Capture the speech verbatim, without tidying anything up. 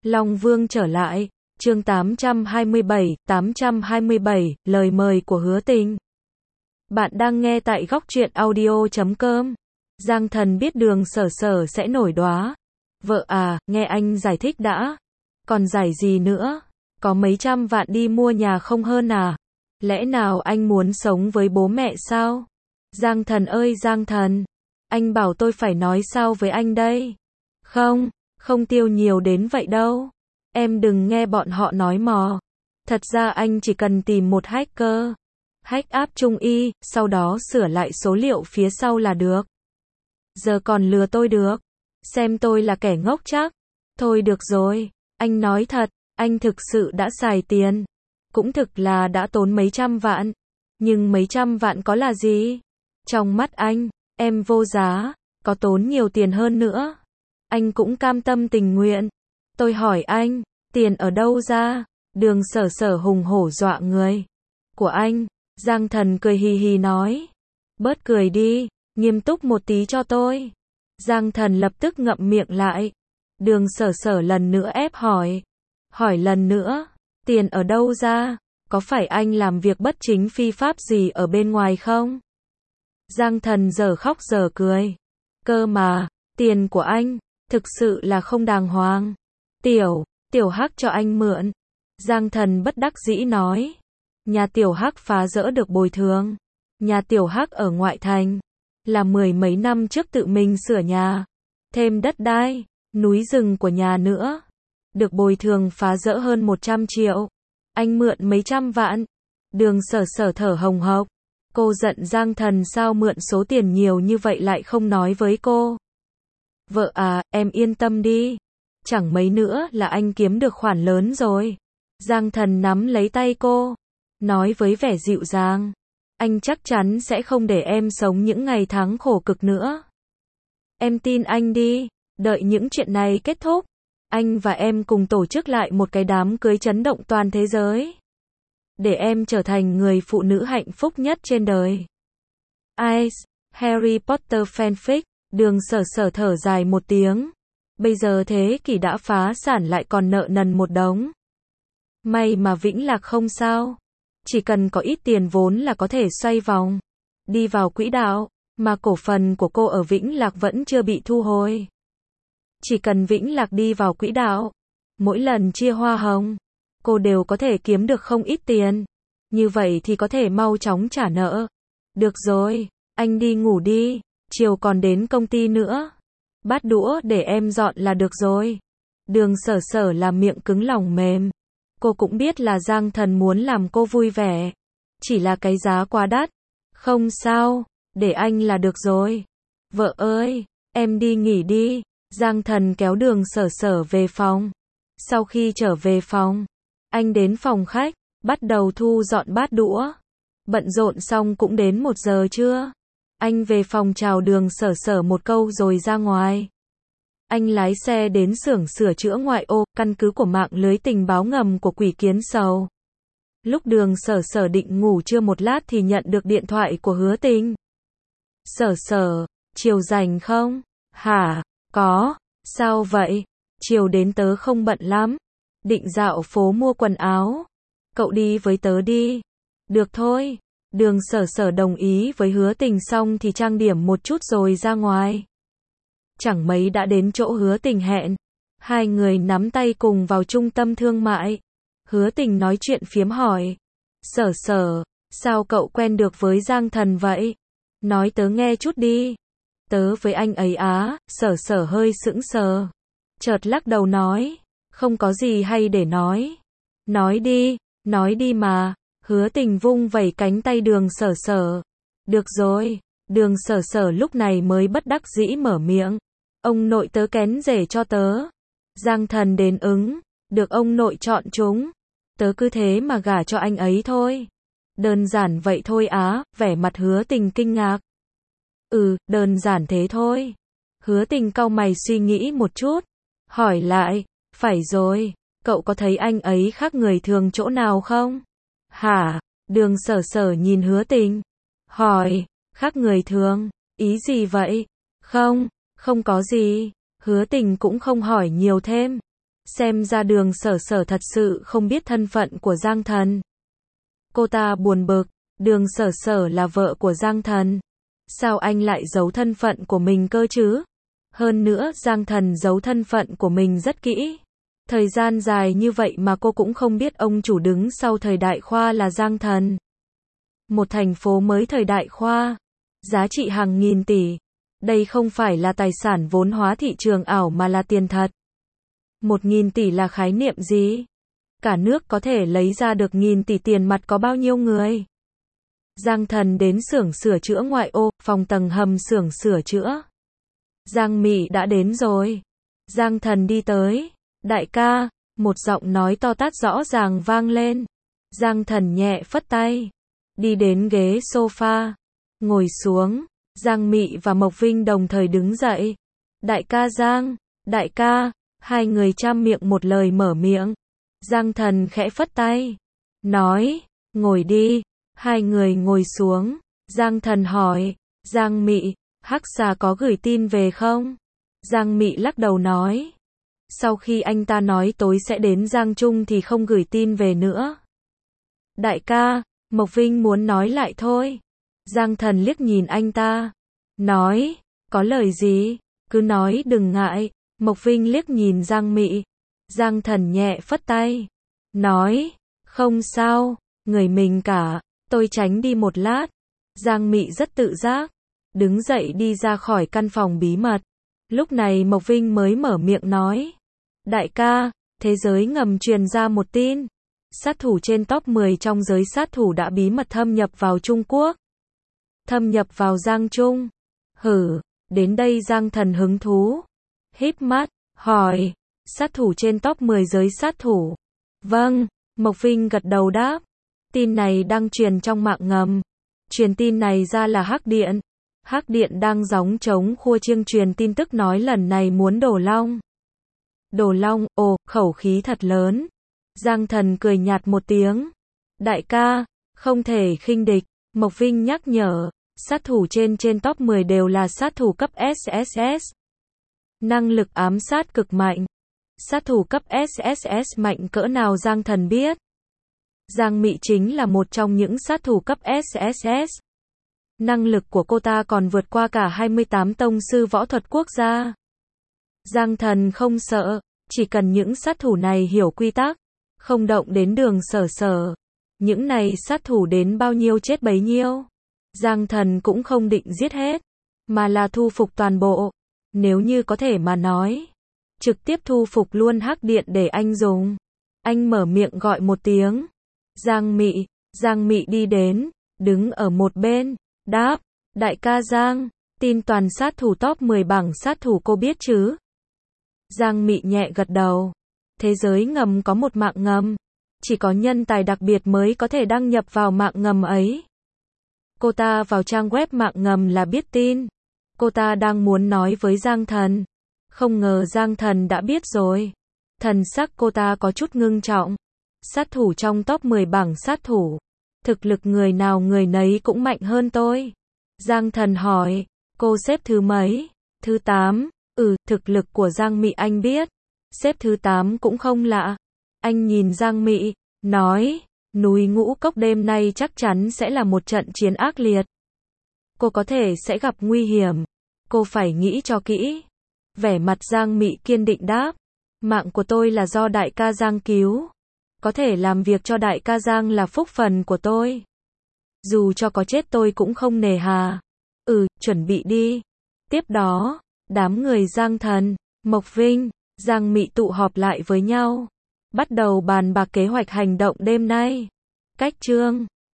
Long Vương trở lại, chương tám trăm hai mươi bảy, tám trăm hai mươi bảy, lời mời của Hứa Tình. Bạn đang nghe tại góc truyện audio chấm com. Giang Thần biết Đường Sở Sở sẽ nổi đoá. Vợ à, nghe anh giải thích đã. Còn giải gì nữa? Có mấy trăm vạn đi mua nhà không hơn à? Lẽ nào anh muốn sống với bố mẹ sao? Giang Thần ơi Giang Thần, anh bảo tôi phải nói sao với anh đây? Không, không tiêu nhiều đến vậy đâu. Em đừng nghe bọn họ nói mò. Thật ra anh chỉ cần tìm một hacker, hack app Trung Y, sau đó sửa lại số liệu phía sau là được. Giờ còn lừa tôi được? Xem tôi là kẻ ngốc chắc. Thôi được rồi, anh nói thật, anh thực sự đã xài tiền. Cũng thực là đã tốn mấy trăm vạn. Nhưng mấy trăm vạn có là gì? Trong mắt anh, em vô giá, có tốn nhiều tiền hơn nữa. Anh cũng cam tâm tình nguyện. Tôi hỏi anh, tiền ở đâu ra? Đường Sở Sở hùng hổ dọa người. Của anh, Giang Thần cười hì hì nói. Bớt cười đi, nghiêm túc một tí cho tôi. Giang Thần lập tức ngậm miệng lại. Đường Sở Sở lần nữa ép hỏi. Hỏi lần nữa, tiền ở đâu ra? Có phải anh làm việc bất chính phi pháp gì ở bên ngoài không? Giang Thần giờ khóc giờ cười. Cơ mà, tiền của anh, thực sự là không đàng hoàng. Tiểu, Tiểu Hắc cho anh mượn. Giang Thần bất đắc dĩ nói. Nhà Tiểu Hắc phá rỡ được bồi thường. Nhà Tiểu Hắc ở ngoại thành, là mười mấy năm trước tự mình sửa nhà. Thêm đất đai, núi rừng của nhà nữa. Được bồi thường phá rỡ hơn một trăm triệu. Anh mượn mấy trăm vạn. Đường Sở Sở thở hồng hộc. Cô giận Giang Thần sao mượn số tiền nhiều như vậy lại không nói với cô. Vợ à, em yên tâm đi. Chẳng mấy nữa là anh kiếm được khoản lớn rồi. Giang Thần nắm lấy tay cô, nói với vẻ dịu dàng. Anh chắc chắn sẽ không để em sống những ngày tháng khổ cực nữa. Em tin anh đi, đợi những chuyện này kết thúc. Anh và em cùng tổ chức lại một cái đám cưới chấn động toàn thế giới. Để em trở thành người phụ nữ hạnh phúc nhất trên đời. Ice, Harry Potter fanfic, Đường Sở Sở thở dài một tiếng. Bây giờ thế kỷ đã phá sản lại còn nợ nần một đống. May mà Vĩnh Lạc không sao. Chỉ cần có ít tiền vốn là có thể xoay vòng, đi vào quỹ đạo, mà cổ phần của cô ở Vĩnh Lạc vẫn chưa bị thu hồi. Chỉ cần Vĩnh Lạc đi vào quỹ đạo, mỗi lần chia hoa hồng, cô đều có thể kiếm được không ít tiền. Như vậy thì có thể mau chóng trả nợ. Được rồi, anh đi ngủ đi, chiều còn đến công ty nữa. Bát đũa để em dọn là được rồi. Đường Sở Sở là miệng cứng lòng mềm. Cô cũng biết là Giang Thần muốn làm cô vui vẻ. Chỉ là cái giá quá đắt. Không sao, để anh là được rồi. Vợ ơi, em đi nghỉ đi. Giang Thần kéo Đường Sở Sở về phòng. Sau khi trở về phòng, anh đến phòng khách, bắt đầu thu dọn bát đũa. Bận rộn xong cũng đến một giờ trưa. Anh về phòng chào Đường Sở Sở một câu rồi ra ngoài. Anh lái xe đến xưởng sửa chữa ngoại ô, căn cứ của mạng lưới tình báo ngầm của Quỷ Kiến Sầu. Lúc Đường Sở Sở định ngủ trưa một lát thì nhận được điện thoại của Hứa Tình. Sở Sở, chiều rảnh không? Hả? Có, sao vậy? Chiều đến tớ không bận lắm. Định dạo phố mua quần áo. Cậu đi với tớ đi. Được thôi. Đường Sở Sở đồng ý với Hứa Tình xong thì trang điểm một chút rồi ra ngoài. Chẳng mấy đã đến chỗ Hứa Tình hẹn. Hai người nắm tay cùng vào trung tâm thương mại. Hứa Tình nói chuyện phiếm hỏi. Sở Sở, sao cậu quen được với Giang Thần vậy? Nói tớ nghe chút đi. Tớ với anh ấy á, Sở Sở hơi sững sờ. Chợt lắc đầu nói. Không có gì hay để nói. Nói đi, nói đi mà. Hứa Tình vung vẩy cánh tay Đường Sở Sở. Được rồi. Đường Sở Sở lúc này mới bất đắc dĩ mở miệng. Ông nội tớ kén rể cho tớ. Giang Thần đến ứng. Được ông nội chọn chúng. Tớ cứ thế mà gả cho anh ấy thôi. Đơn giản vậy thôi á, vẻ mặt Hứa Tình kinh ngạc. Ừ, đơn giản thế thôi. Hứa Tình cau mày suy nghĩ một chút. Hỏi lại, phải rồi, cậu có thấy anh ấy khác người thường chỗ nào không? Hả? Đường Sở Sở nhìn Hứa Tình. Hỏi, khác người thường, ý gì vậy? Không, không có gì. Hứa Tình cũng không hỏi nhiều thêm. Xem ra Đường Sở Sở thật sự không biết thân phận của Giang Thần. Cô ta buồn bực, Đường Sở Sở là vợ của Giang Thần. Sao anh lại giấu thân phận của mình cơ chứ? Hơn nữa, Giang Thần giấu thân phận của mình rất kỹ. Thời gian dài như vậy mà cô cũng không biết ông chủ đứng sau thời đại khoa là Giang Thần. Một thành phố mới thời đại khoa, giá trị hàng nghìn tỷ. Đây không phải là tài sản vốn hóa thị trường ảo mà là tiền thật. Một nghìn tỷ là khái niệm gì? Cả nước có thể lấy ra được nghìn tỷ tiền mặt có bao nhiêu người? Giang Thần đến xưởng sửa chữa ngoại ô, phòng tầng hầm xưởng sửa chữa. Giang Mị đã đến rồi. Giang Thần đi tới. Đại ca, một giọng nói to tát rõ ràng vang lên. Giang Thần nhẹ phất tay. Đi đến ghế sofa. Ngồi xuống. Giang Mị và Mộc Vinh đồng thời đứng dậy. Đại ca Giang, đại ca, hai người trăm miệng một lời mở miệng. Giang Thần khẽ phất tay. Nói, ngồi đi. Hai người ngồi xuống. Giang Thần hỏi, Giang Mị, Hắc Xà có gửi tin về không? Giang Mị lắc đầu nói. Sau khi anh ta nói tối sẽ đến Giang Trung thì không gửi tin về nữa. Đại ca, Mộc Vinh muốn nói lại thôi. Giang Thần liếc nhìn anh ta. Nói, có lời gì? Cứ nói đừng ngại. Mộc Vinh liếc nhìn Giang Mị. Giang Thần nhẹ phất tay. Nói, không sao, người mình cả, tôi tránh đi một lát. Giang Mị rất tự giác. Đứng dậy đi ra khỏi căn phòng bí mật. Lúc này Mộc Vinh mới mở miệng nói. Đại ca, thế giới ngầm truyền ra một tin. Sát thủ trên top mười trong giới sát thủ đã bí mật thâm nhập vào Trung Quốc. Thâm nhập vào Giang Trung. Hử, đến đây Giang Thần hứng thú. Híp mắt, hỏi, sát thủ trên top mười giới sát thủ. Vâng, Mộc Vinh gật đầu đáp. Tin này đăng truyền trong mạng ngầm. Truyền tin này ra là Hắc Điện. Hắc Điện đang gióng trống khua chiêng truyền tin tức nói lần này muốn đổ long. Đổ long, ồ, khẩu khí thật lớn. Giang Thần cười nhạt một tiếng. Đại ca, không thể khinh địch. Mộc Vinh nhắc nhở, sát thủ trên trên top mười đều là sát thủ cấp ét ét ét. Năng lực ám sát cực mạnh. Sát thủ cấp ét ét ét mạnh cỡ nào Giang Thần biết. Giang Mị chính là một trong những sát thủ cấp ét ét ét. Năng lực của cô ta còn vượt qua cả hai mươi tám tông sư võ thuật quốc gia. Giang Thần không sợ, chỉ cần những sát thủ này hiểu quy tắc, không động đến Đường Sở Sở. Những này sát thủ đến bao nhiêu chết bấy nhiêu. Giang Thần cũng không định giết hết, mà là thu phục toàn bộ. Nếu như có thể mà nói, trực tiếp thu phục luôn Hắc Điện để anh dùng. Anh mở miệng gọi một tiếng. Giang Mị, Giang Mị đi đến, đứng ở một bên, đáp, đại ca Giang, tin toàn sát thủ top mười bảng sát thủ cô biết chứ? Giang Mị nhẹ gật đầu. Thế giới ngầm có một mạng ngầm. Chỉ có nhân tài đặc biệt mới có thể đăng nhập vào mạng ngầm ấy. Cô ta vào trang web mạng ngầm là biết tin. Cô ta đang muốn nói với Giang Thần. Không ngờ Giang Thần đã biết rồi. Thần sắc cô ta có chút ngưng trọng. Sát thủ trong top mười bảng sát thủ. Thực lực người nào người nấy cũng mạnh hơn tôi. Giang Thần hỏi, cô xếp thứ mấy? Thứ tám. Ừ, thực lực của Giang Mị anh biết. Xếp thứ tám cũng không lạ. Anh nhìn Giang Mị, nói, núi Ngũ Cốc đêm nay chắc chắn sẽ là một trận chiến ác liệt. Cô có thể sẽ gặp nguy hiểm. Cô phải nghĩ cho kỹ. Vẻ mặt Giang Mị kiên định đáp. Mạng của tôi là do đại ca Giang cứu. Có thể làm việc cho đại ca Giang là phúc phần của tôi. Dù cho có chết tôi cũng không nề hà. Ừ, chuẩn bị đi. Tiếp đó, đám người Giang Thần, Mộc Vinh, Giang Mị tụ họp lại với nhau. Bắt đầu bàn bạc kế hoạch hành động đêm nay. Cách chương